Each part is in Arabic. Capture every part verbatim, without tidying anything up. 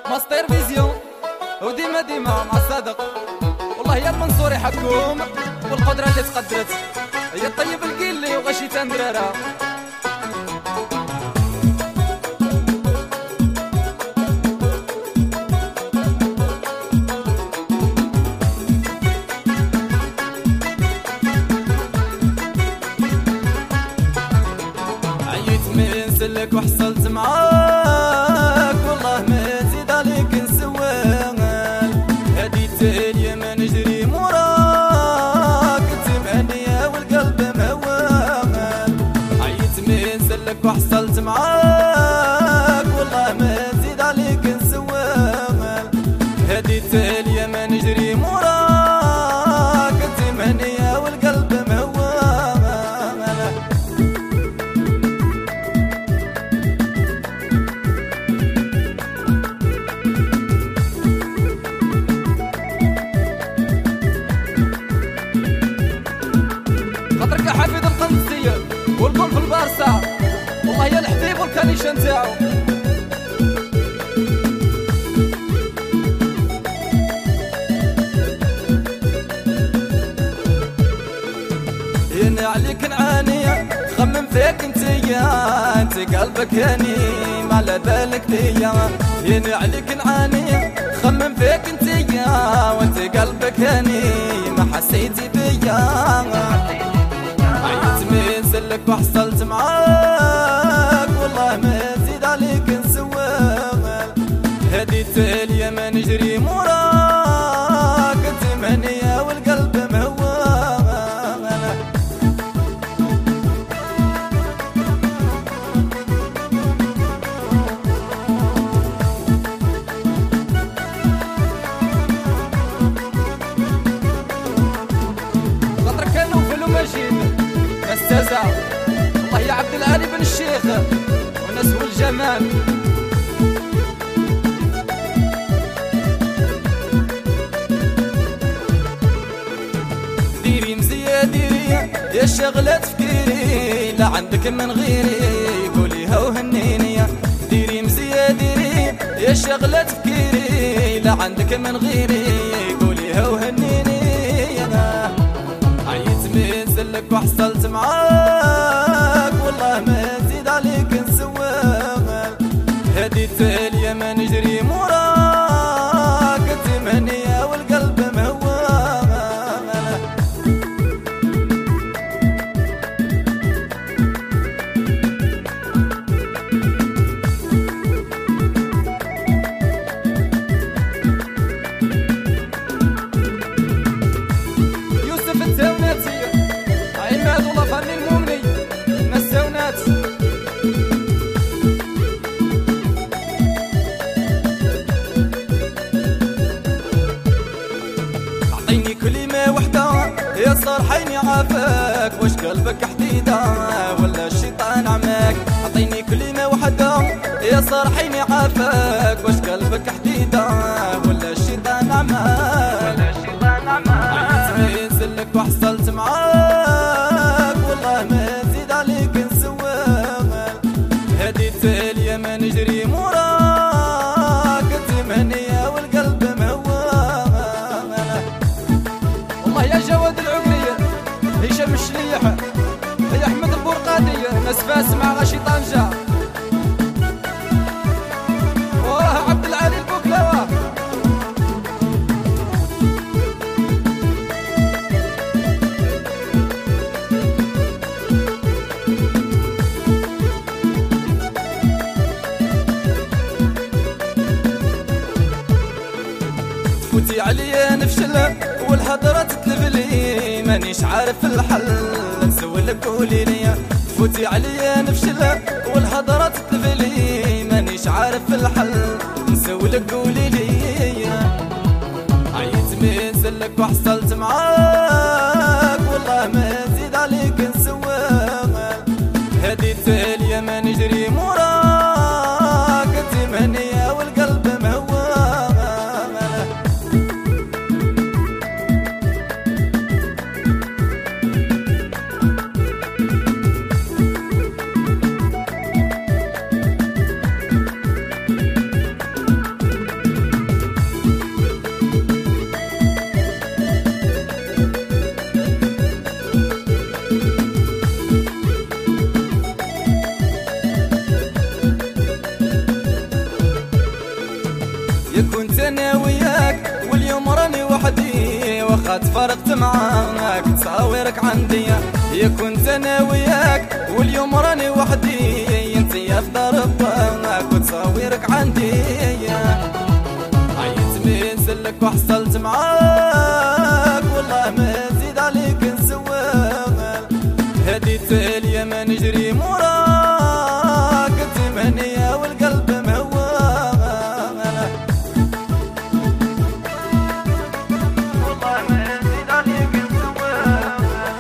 ماستر فيزيون وديما ديما مع صادق. والله يا المنصور يحكم والقدرة اللي تقدرت هي الطيب القيلي وغشي تندرارا. عيت من سلك وحصلت معاك والله ما تزيد عليك نسوان. هديت اليمن نجري موراك تمانية والقلب موان. عيت من سلك وحصلت معاك والله ما تزيد عليك نسوان. هديت اليمن نجري موراك تمانية والقلب موان. خاطرك يا حفيد القنصية والكل في البارسا والله يا الحبيب والكنيشة نتاعو. هنا عليك نعاني خمم فيك انتيا انت قلبك هاني ما على بالك ليا. هنا عليك نعاني خمم فيك انتيا وانت قلبك هاني ما حسيتي بيا. عيت من سلك وحصلت معاك والله ما تزيد عليك نسوان. هديت اليمن نجري موراك تمانية والقلب موان. خاطرك كانوا في المجيد استاذة الله يا عبد العالي بن الشيخ وناس والجمال. ديري مزية ديري يا شغلة تفكيري لا عندك من غيري قوليها وهنيني. ديري مزية ديري يا شغلة تفكيري لا عندك من غيري قوليها وهنيني. أنا عيت من سلك وحصلت معاك والله ما تزيد عليك نسوان. هديت اليمن نجري موراك تمانية والقلب موان. يوسف التاوناتي عماد والله فني المؤمني ناس تاونات. اعطيني كلمة وحدة يا صرحيني عافاك واش قلبك حديدة ولا الشيطان عماك. اعطيني كلمة وحدة يا صرحيني عافاك واش قلبك حديدة ولا الشيطان عماك. عيت من سلك وحصلت معاك والله ما تزيد عليك نسوان. هديت اليمن نجري موراك تمانية والقلب موان. والله يا جواد العقلية هشام الشليح يا احمد البرقادي ناس فاس مع غشي طنجة وراه عبد العالي البوكلاوة. تفوتي عليا نفشل والهضرة تتلفلي مانيش عارف الحل نسولك قولي لي. تفوتي عليا نفشل والهضرة تتلفلي مانيش عارف الحل نسولك قولي لي. عيت من سلك وحصلت معاك والله ما تزيد عليك نسوان. هديت اليمن نجري موراك تمانية والقلب موان. انا وياك واليوم راني وحدي، واخا تفارقت معاك تصاورك عندي. يا كنت انا وياك واليوم راني وحدي، انت يا في دار باك وتصاورك عندي. عيت من سلك وحصلت معاك والله ما نزيد عليك نسوال، هديت اليمن نجري موراك التمنية والقلب موال، والله ما نزيد عليك نسوال،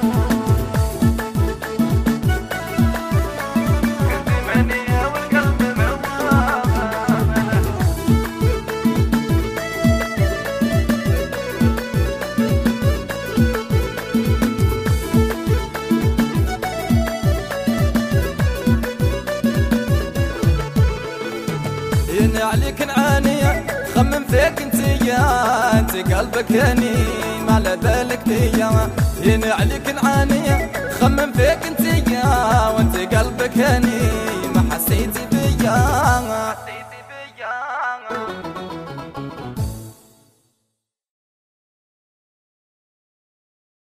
التمنية والقلب موال. يا عليك نعاني خمم فيك انتيا، انت قلبك هني ما على بالك بيا. يا عليك نعاني خمم فيك انتيا، وانت قلبك هني ما حسيتي بيا.